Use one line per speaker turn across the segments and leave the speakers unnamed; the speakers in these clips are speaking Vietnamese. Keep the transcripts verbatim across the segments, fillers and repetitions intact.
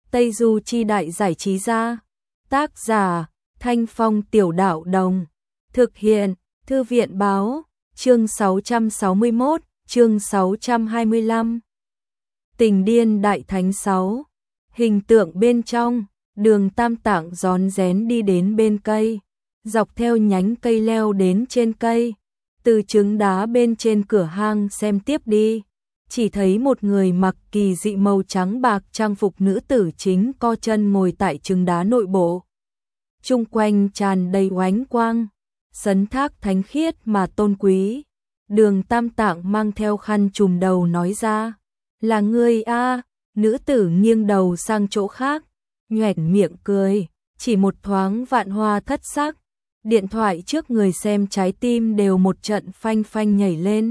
Tây Du Chi Đại Giải Trí Gia. Tác giả, Thanh Phong Tiểu Đạo Đồng. Thực hiện, Thư viện Báo. Chương sáu trăm sáu mươi mốt, chương sáu trăm hai mươi lăm. Tình điên đại thánh sáu. Hình tượng bên trong, Đường Tam Tạng rón rén đi đến bên cây, dọc theo nhánh cây leo đến trên cây, từ trứng đá bên trên cửa hang xem tiếp đi. Chỉ thấy một người mặc kỳ dị màu trắng bạc trang phục nữ tử chính co chân ngồi tại trứng đá nội bộ. Chung quanh tràn đầy oánh quang, sấn thác thánh khiết mà tôn quý. Đường Tam Tạng mang theo khăn trùm đầu nói ra, là ngươi a? Nữ tử nghiêng đầu sang chỗ khác, nhoẻn miệng cười, chỉ một thoáng vạn hoa thất sắc. Điện thoại trước người xem trái tim đều một trận phanh phanh nhảy lên.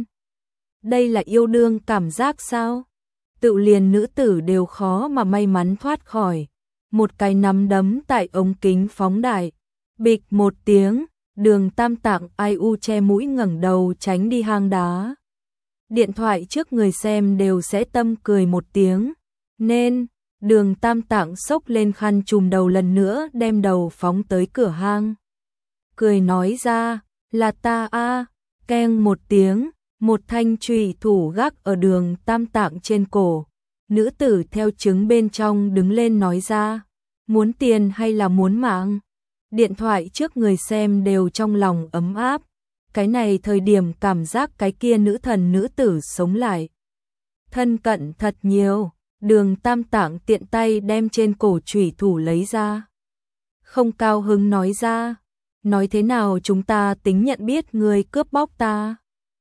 Đây là yêu đương cảm giác sao? Tự liền nữ tử đều khó mà may mắn thoát khỏi. Một cái nắm đấm tại ống kính phóng đại, bịch một tiếng, Đường Tam Tạng ai u che mũi ngẩng đầu tránh đi hang đá. Điện thoại trước người xem đều sẽ tâm cười một tiếng, nên Đường Tam Tạng xốc lên khăn trùm đầu lần nữa đem đầu phóng tới cửa hang. Cười nói ra, là ta a. Keng một tiếng, một thanh chùy thủ gác ở Đường Tam Tạng trên cổ. Nữ tử theo trứng bên trong đứng lên nói ra, muốn tiền hay là muốn mạng? Điện thoại trước người xem đều trong lòng ấm áp. Cái này thời điểm cảm giác cái kia nữ thần nữ tử sống lại, thân cận thật nhiều. Đường Tam Tạng tiện tay đem trên cổ chùy thủ lấy ra, không cao hứng nói ra, nói thế nào chúng ta tính nhận biết người cướp bóc ta?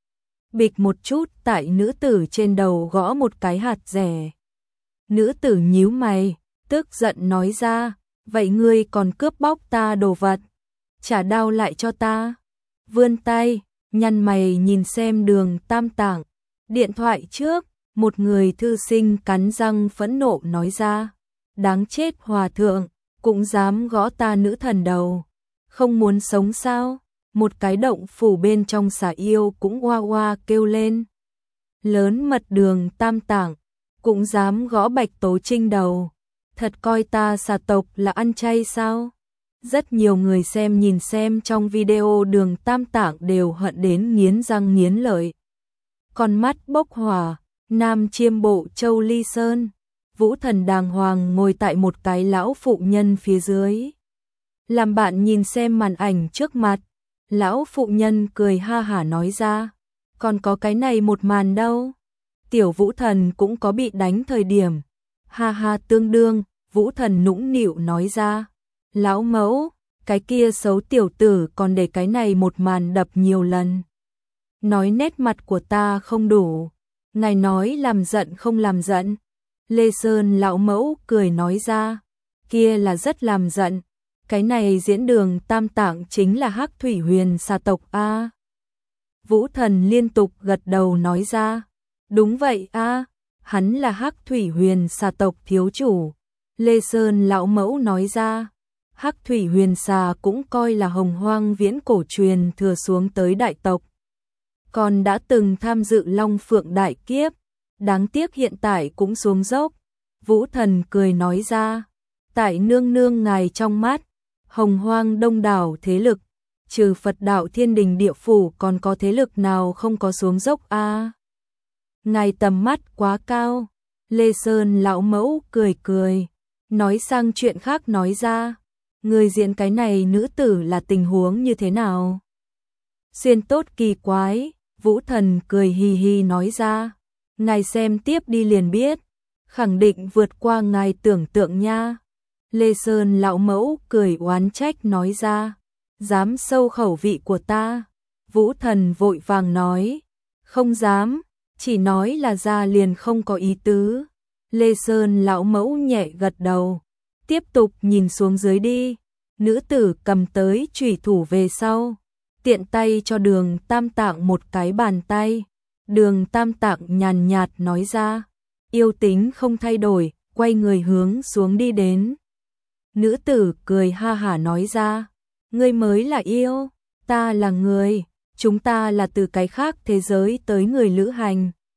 Bịch một chút tại nữ tử trên đầu gõ một cái hạt rẻ. Nữ tử nhíu mày, tức giận nói ra, vậy ngươi còn cướp bóc ta đồ vật, trả đao lại cho ta. Vươn tay, nhăn mày nhìn xem Đường Tam Tạng. Điện thoại trước, một người thư sinh cắn răng phẫn nộ nói ra, đáng chết hòa thượng, cũng dám gõ ta nữ thần đầu, không muốn sống sao? Một cái động phủ bên trong xà yêu cũng oa oa kêu lên. Lớn mật Đường Tam Tạng, cũng dám gõ Bạch Tố Trinh đầu, thật coi ta xà tộc là ăn chay sao? Rất nhiều người xem nhìn xem trong video Đường Tam Tạng đều hận đến nghiến răng nghiến lợi. Con mắt bốc hỏa, Nam Chiêm Bộ Châu Ly Sơn, Vũ Thần đàng hoàng ngồi tại một cái lão phụ nhân phía dưới. Làm bạn nhìn xem màn ảnh trước mặt, lão phụ nhân cười ha hả nói ra, còn có cái này một màn đâu. Tiểu Vũ Thần cũng có bị đánh thời điểm. Ha ha tương đương, Vũ Thần nũng nịu nói ra, lão mẫu, cái kia xấu tiểu tử còn để cái này một màn đập nhiều lần. Nói nét mặt của ta không đủ, ngài nói làm giận không làm giận. Lê Sơn lão mẫu cười nói ra, kia là rất làm giận. Cái này diễn Đường Tam Tạng chính là Hắc Thủy Huyền xà tộc a. Vũ Thần liên tục gật đầu nói ra, đúng vậy a, hắn là Hắc Thủy Huyền xà tộc thiếu chủ. Lê Sơn lão mẫu nói ra, Hắc Thủy Huyền xà cũng coi là hồng hoang viễn cổ truyền thừa xuống tới đại tộc, còn đã từng tham dự Long Phượng đại kiếp, đáng tiếc hiện tại cũng xuống dốc. Vũ Thần cười nói ra, tại nương nương ngài trong mắt, hồng hoang đông đảo thế lực, trừ Phật đạo Thiên Đình địa phủ còn có thế lực nào không có xuống dốc a? À? Ngài tầm mắt quá cao. Lê Sơn lão mẫu cười cười, nói sang chuyện khác nói ra, người diễn cái này nữ tử là tình huống như thế nào? Xuyên tốt kỳ quái. Vũ Thần cười hì hì nói ra, ngài xem tiếp đi liền biết, khẳng định vượt qua ngài tưởng tượng nha. Lê Sơn lão mẫu cười oán trách nói ra, dám sâu khẩu vị của ta. Vũ Thần vội vàng nói, không dám, chỉ nói là ra liền không có ý tứ. Lê Sơn lão mẫu nhẹ gật đầu, tiếp tục nhìn xuống dưới đi. Nữ tử cầm tới chùy thủ về sau, tiện tay cho Đường Tam Tạng một cái bàn tay. Đường Tam Tạng nhàn nhạt nói ra, yêu tính không thay đổi, quay người hướng xuống đi đến. Nữ tử cười ha hả nói ra, ngươi mới là yêu, ta là người, chúng ta là từ cái khác thế giới tới người lữ hành.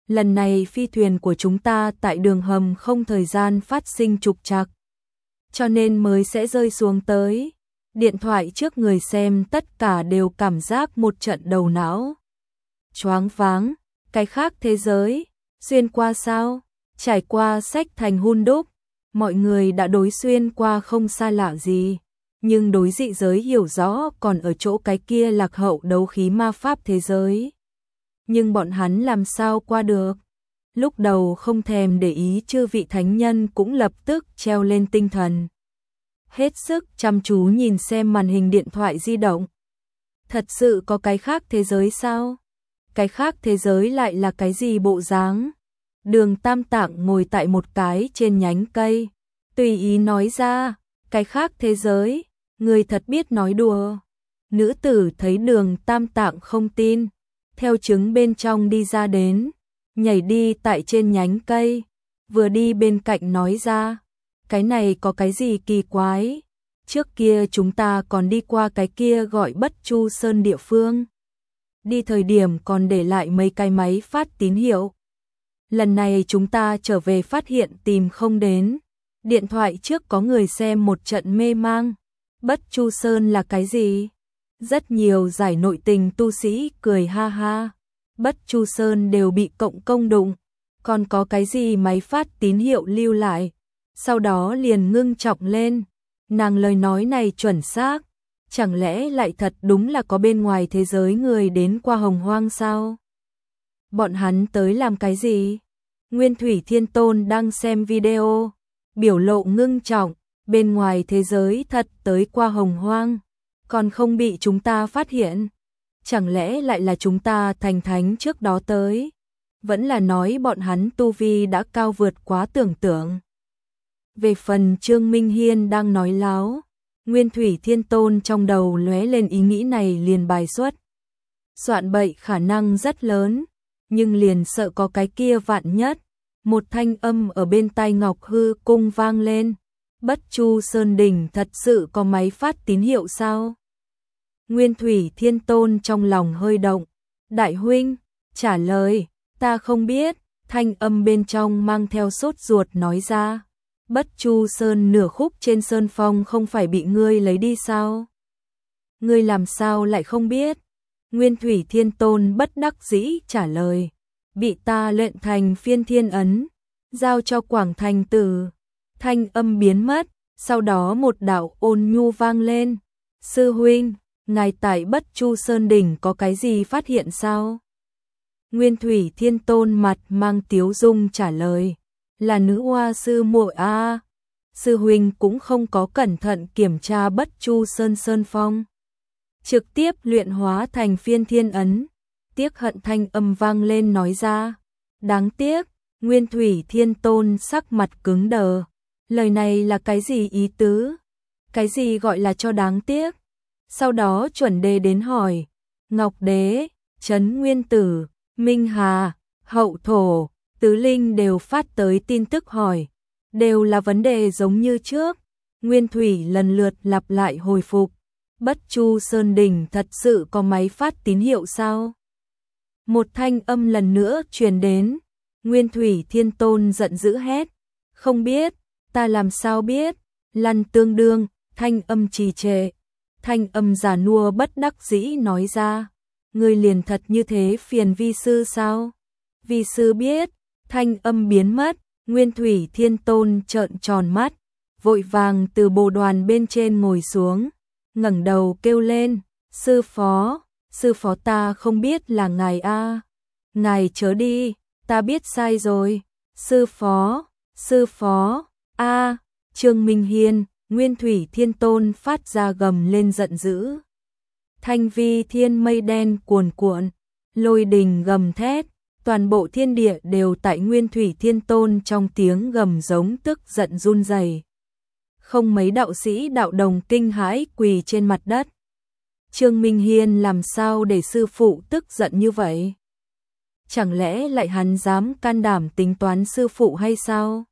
lần này phi thuyền của chúng ta tại đường hầm không thời gian phát sinh trục trặc, cho nên mới sẽ rơi xuống tới. Điện thoại trước người xem tất cả đều cảm giác một trận đầu não choáng váng. Cái khác thế giới, xuyên qua sao? Trải qua sách thành hun đúc, mọi người đã đối xuyên qua không xa lạ gì, nhưng đối dị giới hiểu rõ còn ở chỗ cái kia lạc hậu đấu khí ma pháp thế giới. Nhưng bọn hắn làm sao qua được? Lúc đầu không thèm để ý chư vị thánh nhân cũng lập tức treo lên tinh thần, hết sức chăm chú nhìn xem màn hình điện thoại di động. Thật sự có cái khác thế giới sao? Cái khác thế giới lại là cái gì bộ dáng? Đường Tam Tạng ngồi tại một cái trên nhánh cây, tùy ý nói ra, cái khác thế giới, người thật biết nói đùa. Nữ tử thấy Đường Tam Tạng không tin, theo trứng bên trong đi ra đến, nhảy đi tại trên nhánh cây, vừa đi bên cạnh nói ra, cái này có cái gì kỳ quái? Trước kia chúng ta còn đi qua cái kia gọi Bất Chu Sơn địa phương. Đi thời điểm còn để lại mấy cái máy phát tín hiệu. Lần này chúng ta trở về phát hiện tìm không đến. Điện thoại trước có người xem một trận mê mang. Bất Chu Sơn là cái gì? Rất nhiều giải nội tình tu sĩ cười ha ha. Bất Chu Sơn đều bị cộng công đụng. Còn có cái gì máy phát tín hiệu lưu lại? Sau đó liền ngưng trọng lên. Nàng lời nói này chuẩn xác. Chẳng lẽ lại thật đúng là có bên ngoài thế giới người đến qua Hồng Hoang sao? Bọn hắn tới làm cái gì? Nguyên Thủy Thiên Tôn đang xem video, biểu lộ ngưng trọng, bên ngoài thế giới thật tới qua Hồng Hoang, còn không bị chúng ta phát hiện. Chẳng lẽ lại là chúng ta thành thánh trước đó tới? Vẫn là nói bọn hắn tu vi đã cao vượt quá tưởng tượng. Về phần Trương Minh Hiên đang nói láo, Nguyên Thủy Thiên Tôn trong đầu lóe lên ý nghĩ này liền bài xuất. Soạn bậy khả năng rất lớn, nhưng liền sợ có cái kia vạn nhất. Một thanh âm ở bên tai Ngọc Hư Cung vang lên. Bất Chu Sơn Đỉnh thật sự có máy phát tín hiệu sao? Nguyên Thủy Thiên Tôn trong lòng hơi động. Đại huynh, trả lời, ta không biết. Thanh âm bên trong mang theo sốt ruột nói ra. Bất Chu Sơn nửa khúc trên sơn phong không phải bị ngươi lấy đi sao? Ngươi làm sao lại không biết? Nguyên Thủy Thiên Tôn bất đắc dĩ trả lời. Bị ta luyện thành phiên thiên ấn, giao cho Quảng Thành Tử. Thanh âm biến mất, sau đó một đạo ôn nhu vang lên. Sư huynh, ngài tại Bất Chu Sơn Đỉnh có cái gì phát hiện sao? Nguyên Thủy Thiên Tôn mặt mang tiếu dung trả lời. Là nữ hoa sư muội a. Sư huynh cũng không có cẩn thận kiểm tra Bất Chu Sơn Sơn Phong, trực tiếp luyện hóa thành phiên thiên ấn. Tiếc hận thanh âm vang lên nói ra. Đáng tiếc, Nguyên Thủy Thiên Tôn sắc mặt cứng đờ. Lời này là cái gì ý tứ? Cái gì gọi là cho đáng tiếc? Sau đó chuẩn đề đến hỏi. Ngọc Đế, Trấn Nguyên Tử, Minh Hà, Hậu Thổ, Tứ Linh đều phát tới tin tức hỏi. Đều là vấn đề giống như trước. Nguyên Thủy lần lượt lặp lại hồi phục. Bất Chu Sơn Đỉnh thật sự có máy phát tín hiệu sao? Một thanh âm lần nữa truyền đến. Nguyên Thủy Thiên Tôn giận dữ hét. Không biết, ta làm sao biết? Lăn tương đương, thanh âm trì trệ. Thanh âm già nua bất đắc dĩ nói ra. Ngươi liền thật như thế phiền vi sư sao? Vi sư biết. Thanh âm biến mất. Nguyên Thủy Thiên Tôn trợn tròn mắt, vội vàng từ bồ đoàn bên trên ngồi xuống, ngẩng đầu kêu lên, sư phó, sư phó ta không biết là ngài a, ngài chớ đi, ta biết sai rồi, sư phó, sư phó, a, Trương Minh Hiên, Nguyên Thủy Thiên Tôn phát ra gầm lên giận dữ. Thanh vi thiên mây đen cuồn cuộn, lôi đình gầm thét. Toàn bộ thiên địa đều tại Nguyên Thủy Thiên Tôn trong tiếng gầm giống tức giận run rẩy. Không mấy đạo sĩ đạo đồng kinh hãi quỳ trên mặt đất. Trương Minh Hiên làm sao để sư phụ tức giận như vậy? Chẳng lẽ lại hắn dám can đảm tính toán sư phụ hay sao?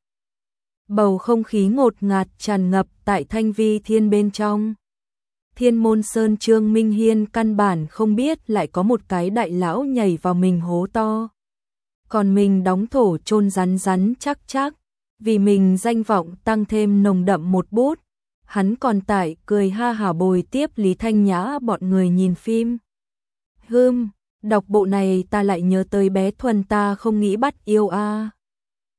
Bầu không khí ngột ngạt tràn ngập tại Thanh vi thiên bên trong. Thiên Môn Sơn Trương Minh Hiên căn bản không biết lại có một cái đại lão nhảy vào mình hố to. còn mình đóng thổ chôn rắn rắn chắc chắc, vì mình danh vọng tăng thêm nồng đậm một bút. Hắn còn tại cười ha hả bồi tiếp Lý Thanh Nhã bọn người nhìn phim. Hưm, đọc bộ này ta lại nhớ tới bé Thuần ta không nghĩ bắt yêu a.